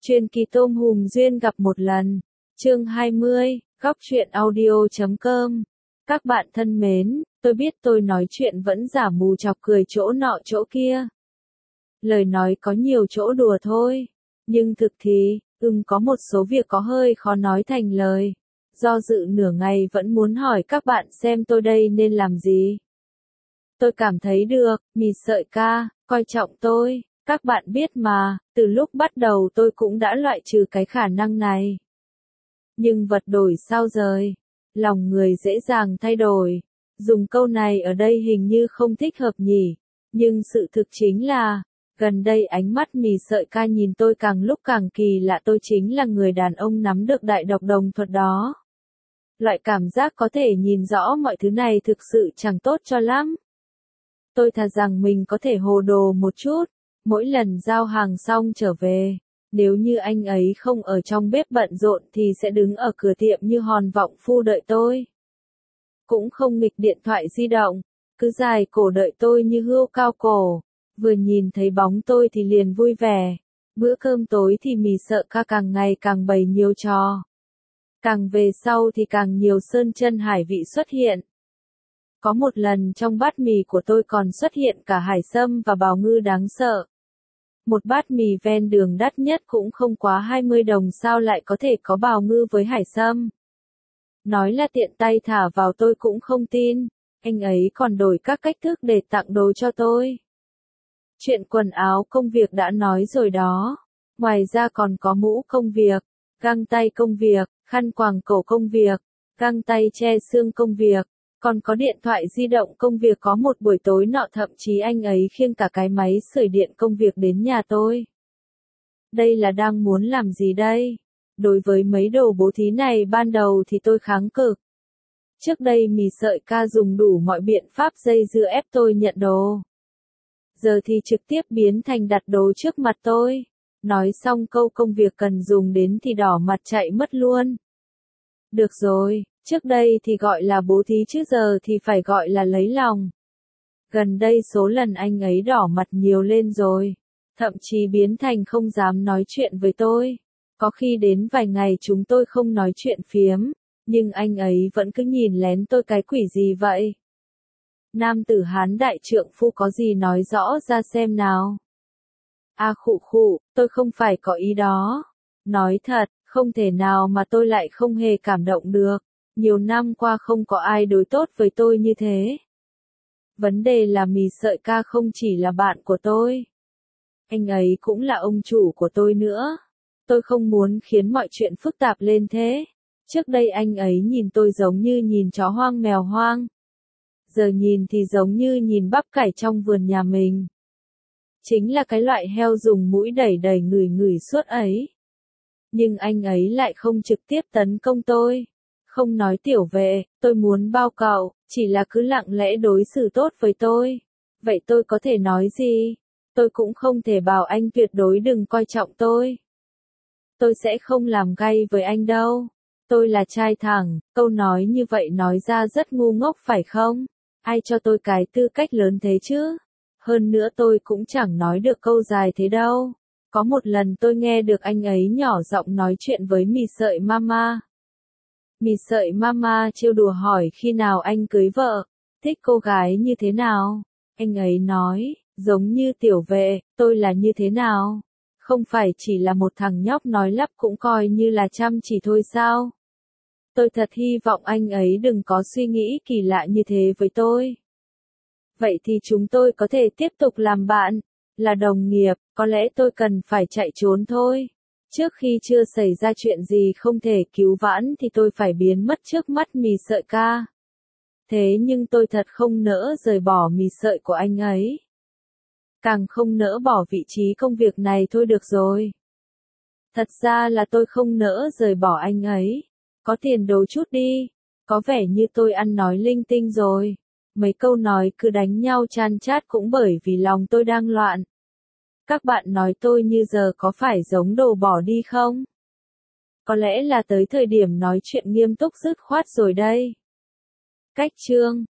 Truyền kỳ tôm hùm duyên gặp một lần. Chương 20, góc truyện audio.com. Các bạn thân mến, tôi biết tôi nói chuyện vẫn giả mù chọc cười chỗ nọ chỗ kia. Lời nói có nhiều chỗ đùa thôi, nhưng thực thì, có một số việc có hơi khó nói thành lời. Do dự nửa ngày vẫn muốn hỏi các bạn xem tôi đây nên làm gì. Tôi cảm thấy được, mì sợi ca, coi trọng tôi. Các bạn biết mà, từ lúc bắt đầu tôi cũng đã loại trừ cái khả năng này. Nhưng vật đổi sao rời, lòng người dễ dàng thay đổi. Dùng câu này ở đây hình như không thích hợp nhỉ, nhưng sự thực chính là, gần đây ánh mắt mì sợi ca nhìn tôi càng lúc càng kỳ lạ, tôi chính là người đàn ông nắm được đại độc đồng thuật đó. Loại cảm giác có thể nhìn rõ mọi thứ này thực sự chẳng tốt cho lắm. Tôi thà rằng mình có thể hồ đồ một chút. Mỗi lần giao hàng xong trở về, nếu như anh ấy không ở trong bếp bận rộn thì sẽ đứng ở cửa tiệm như hòn vọng phu đợi tôi. Cũng không nghịch điện thoại di động, cứ dài cổ đợi tôi như hươu cao cổ. Vừa nhìn thấy bóng tôi thì liền vui vẻ. Bữa cơm tối thì mì sợi ca càng ngày càng bày nhiều trò. Càng về sau thì càng nhiều sơn chân hải vị xuất hiện. Có một lần trong bát mì của tôi còn xuất hiện cả hải sâm và bào ngư đáng sợ. Một bát mì ven đường đắt nhất cũng không quá 20 đồng, sao lại có thể có bào ngư với hải sâm. Nói là tiện tay thả vào tôi cũng không tin, anh ấy còn đổi các cách thức để tặng đồ cho tôi. Chuyện quần áo công việc đã nói rồi đó, ngoài ra còn có mũ công việc, găng tay công việc, khăn quàng cổ công việc, găng tay che xương công việc. Còn có điện thoại di động công việc, có một buổi tối nọ thậm chí anh ấy khiêng cả cái máy sưởi điện công việc đến nhà tôi. Đây là đang muốn làm gì đây? Đối với mấy đồ bố thí này ban đầu thì tôi kháng cự. Trước đây mì sợi ca dùng đủ mọi biện pháp dây dưa ép tôi nhận đồ. Giờ thì trực tiếp biến thành đặt đồ trước mặt tôi. Nói xong câu công việc cần dùng đến thì đỏ mặt chạy mất luôn. Được rồi. Trước đây thì gọi là bố thí chứ giờ thì phải gọi là lấy lòng. Gần đây số lần anh ấy đỏ mặt nhiều lên rồi. Thậm chí biến thành không dám nói chuyện với tôi. Có khi đến vài ngày chúng tôi không nói chuyện phiếm. Nhưng anh ấy vẫn cứ nhìn lén tôi, cái quỷ gì vậy? Nam tử Hán đại trượng phu có gì nói rõ ra xem nào. Khụ khụ, tôi không phải có ý đó. Nói thật, không thể nào mà tôi lại không hề cảm động được. Nhiều năm qua không có ai đối tốt với tôi như thế. Vấn đề là mì sợi ca không chỉ là bạn của tôi. Anh ấy cũng là ông chủ của tôi nữa. Tôi không muốn khiến mọi chuyện phức tạp lên thế. Trước đây anh ấy nhìn tôi giống như nhìn chó hoang mèo hoang. Giờ nhìn thì giống như nhìn bắp cải trong vườn nhà mình. Chính là cái loại heo dùng mũi đẩy đẩy ngửi ngửi suốt ấy. Nhưng anh ấy lại không trực tiếp tấn công tôi. Không nói tiểu vệ, tôi muốn bao cậu, chỉ là cứ lặng lẽ đối xử tốt với tôi. Vậy tôi có thể nói gì? Tôi cũng không thể bảo anh tuyệt đối đừng coi trọng tôi. Tôi sẽ không làm gay với anh đâu. Tôi là trai thẳng, câu nói như vậy nói ra rất ngu ngốc phải không? Ai cho tôi cái tư cách lớn thế chứ? Hơn nữa tôi cũng chẳng nói được câu dài thế đâu. Có một lần tôi nghe được anh ấy nhỏ giọng nói chuyện với mì sợi mama. Mì sợi mama trêu đùa hỏi khi nào anh cưới vợ, thích cô gái như thế nào. Anh ấy nói, giống như tiểu vệ, tôi là như thế nào? Không phải chỉ là một thằng nhóc nói lắp cũng coi như là chăm chỉ thôi sao? Tôi thật hy vọng anh ấy đừng có suy nghĩ kỳ lạ như thế với tôi. Vậy thì chúng tôi có thể tiếp tục làm bạn, là đồng nghiệp, có lẽ tôi cần phải chạy trốn thôi. Trước khi chưa xảy ra chuyện gì không thể cứu vãn thì tôi phải biến mất trước mắt mì sợi ca. Thế nhưng tôi thật không nỡ rời bỏ mì sợi của anh ấy. Càng không nỡ bỏ vị trí công việc này thôi được rồi. Thật ra là tôi không nỡ rời bỏ anh ấy. Có tiền đố chút đi. Có vẻ như tôi ăn nói linh tinh rồi. Mấy câu nói cứ đánh nhau chan chát cũng bởi vì lòng tôi đang loạn. Các bạn nói tôi như giờ có phải giống đồ bỏ đi không? Có lẽ là tới thời điểm nói chuyện nghiêm túc dứt khoát rồi đây. Cách chương